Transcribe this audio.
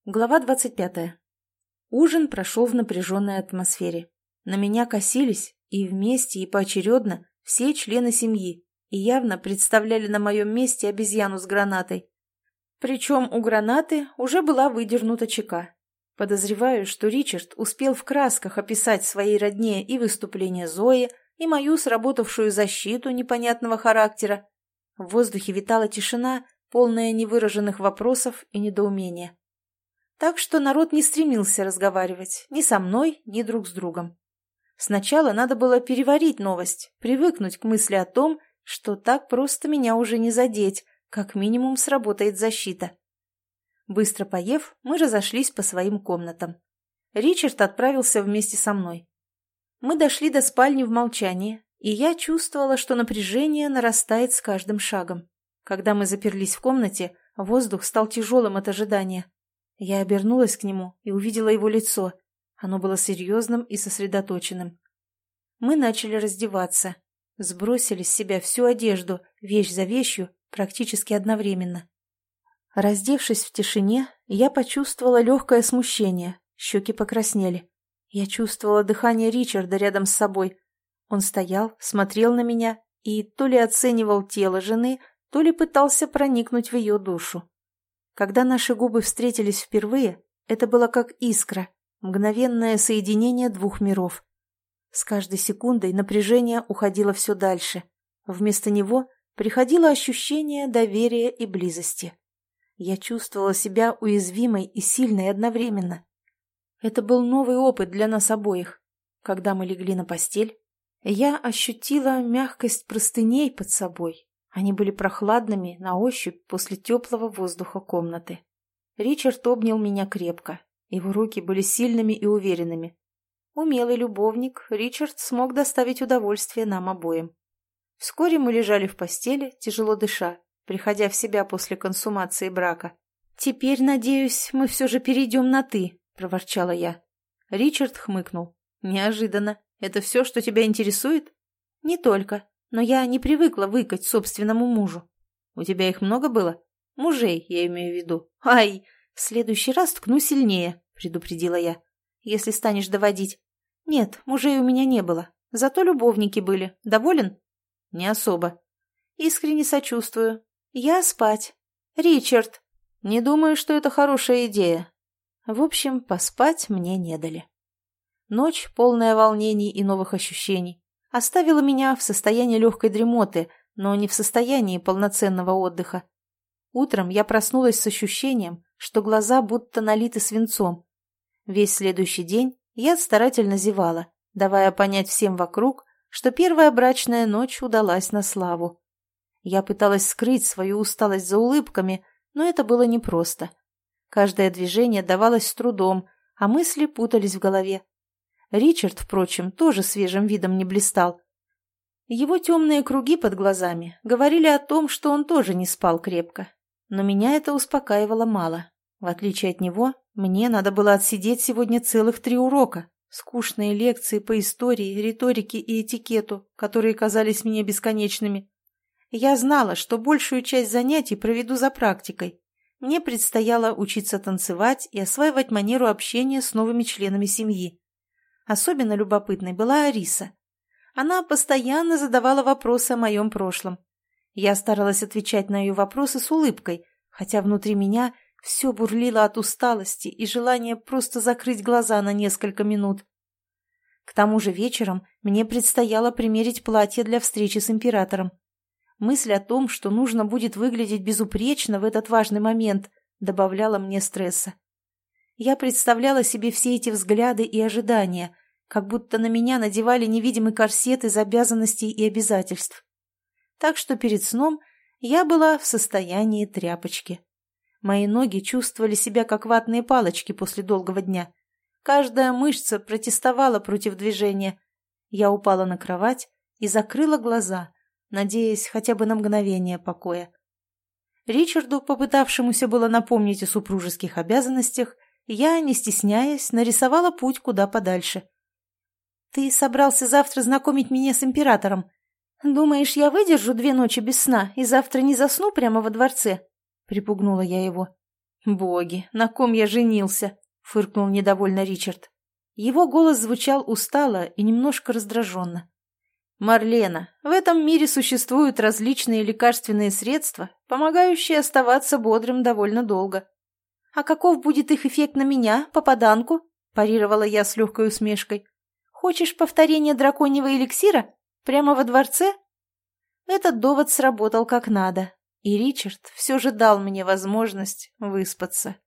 Глава 25. Ужин прошел в напряженной атмосфере. На меня косились и вместе, и поочередно все члены семьи и явно представляли на моем месте обезьяну с гранатой. Причем у гранаты уже была выдернута чека. Подозреваю, что Ричард успел в красках описать своей родне и выступление Зои, и мою сработавшую защиту непонятного характера. В воздухе витала тишина, полная невыраженных вопросов и недоумения. Так что народ не стремился разговаривать ни со мной, ни друг с другом. Сначала надо было переварить новость, привыкнуть к мысли о том, что так просто меня уже не задеть, как минимум сработает защита. Быстро поев, мы разошлись по своим комнатам. Ричард отправился вместе со мной. Мы дошли до спальни в молчании, и я чувствовала, что напряжение нарастает с каждым шагом. Когда мы заперлись в комнате, воздух стал тяжелым от ожидания. Я обернулась к нему и увидела его лицо. Оно было серьезным и сосредоточенным. Мы начали раздеваться. Сбросили с себя всю одежду, вещь за вещью, практически одновременно. Раздевшись в тишине, я почувствовала легкое смущение, щеки покраснели. Я чувствовала дыхание Ричарда рядом с собой. Он стоял, смотрел на меня и то ли оценивал тело жены, то ли пытался проникнуть в ее душу. Когда наши губы встретились впервые, это было как искра, мгновенное соединение двух миров. С каждой секундой напряжение уходило все дальше. Вместо него приходило ощущение доверия и близости. Я чувствовала себя уязвимой и сильной одновременно. Это был новый опыт для нас обоих. Когда мы легли на постель, я ощутила мягкость простыней под собой. Они были прохладными на ощупь после теплого воздуха комнаты. Ричард обнял меня крепко. Его руки были сильными и уверенными. Умелый любовник, Ричард смог доставить удовольствие нам обоим. Вскоре мы лежали в постели, тяжело дыша, приходя в себя после консумации брака. «Теперь, надеюсь, мы все же перейдем на «ты», — проворчала я. Ричард хмыкнул. «Неожиданно. Это все, что тебя интересует?» «Не только. Но я не привыкла выкать собственному мужу». «У тебя их много было? Мужей, я имею в виду». «Ай, в следующий раз ткну сильнее», — предупредила я. «Если станешь доводить». «Нет, мужей у меня не было. Зато любовники были. Доволен?» «Не особо». «Искренне сочувствую. Я спать». «Ричард». «Не думаю, что это хорошая идея». В общем, поспать мне не дали. Ночь, полная волнений и новых ощущений, оставила меня в состоянии легкой дремоты, но не в состоянии полноценного отдыха. Утром я проснулась с ощущением, что глаза будто налиты свинцом. Весь следующий день я старательно зевала, давая понять всем вокруг, что первая брачная ночь удалась на славу. Я пыталась скрыть свою усталость за улыбками, но это было непросто. Каждое движение давалось с трудом, а мысли путались в голове. Ричард, впрочем, тоже свежим видом не блистал. Его темные круги под глазами говорили о том, что он тоже не спал крепко. Но меня это успокаивало мало. В отличие от него, мне надо было отсидеть сегодня целых 3 урока. Скучные лекции по истории, риторике и этикету, которые казались мне бесконечными. Я знала, что большую часть занятий проведу за практикой. Мне предстояло учиться танцевать и осваивать манеру общения с новыми членами семьи. Особенно любопытной была Ариса. Она постоянно задавала вопросы о моем прошлом. Я старалась отвечать на ее вопросы с улыбкой, хотя внутри меня все бурлило от усталости и желания просто закрыть глаза на несколько минут. К тому же вечером мне предстояло примерить платье для встречи с императором. Мысль о том, что нужно будет выглядеть безупречно в этот важный момент, добавляла мне стресса. Я представляла себе все эти взгляды и ожидания, как будто на меня надевали невидимый корсет из обязанностей и обязательств. Так что перед сном я была в состоянии тряпочки. Мои ноги чувствовали себя как ватные палочки после долгого дня. Каждая мышца протестовала против движения. Я упала на кровать и закрыла глаза, надеясь хотя бы на мгновение покоя. Ричарду, попытавшемуся было напомнить о супружеских обязанностях, я, не стесняясь, нарисовала путь куда подальше. «Ты собрался завтра знакомить меня с императором. Думаешь, я выдержу 2 ночи без сна и завтра не засну прямо во дворце?» — припугнула я его. «Боги, на ком я женился?» — фыркнул недовольно Ричард. Его голос звучал устало и немножко раздраженно. «Марлена, в этом мире существуют различные лекарственные средства, помогающие оставаться бодрым довольно долго». «А каков будет их эффект на меня, попаданку?» – парировала я с легкой усмешкой. «Хочешь повторение драконьего эликсира? Прямо во дворце?» Этот довод сработал как надо, и Ричард все же дал мне возможность выспаться.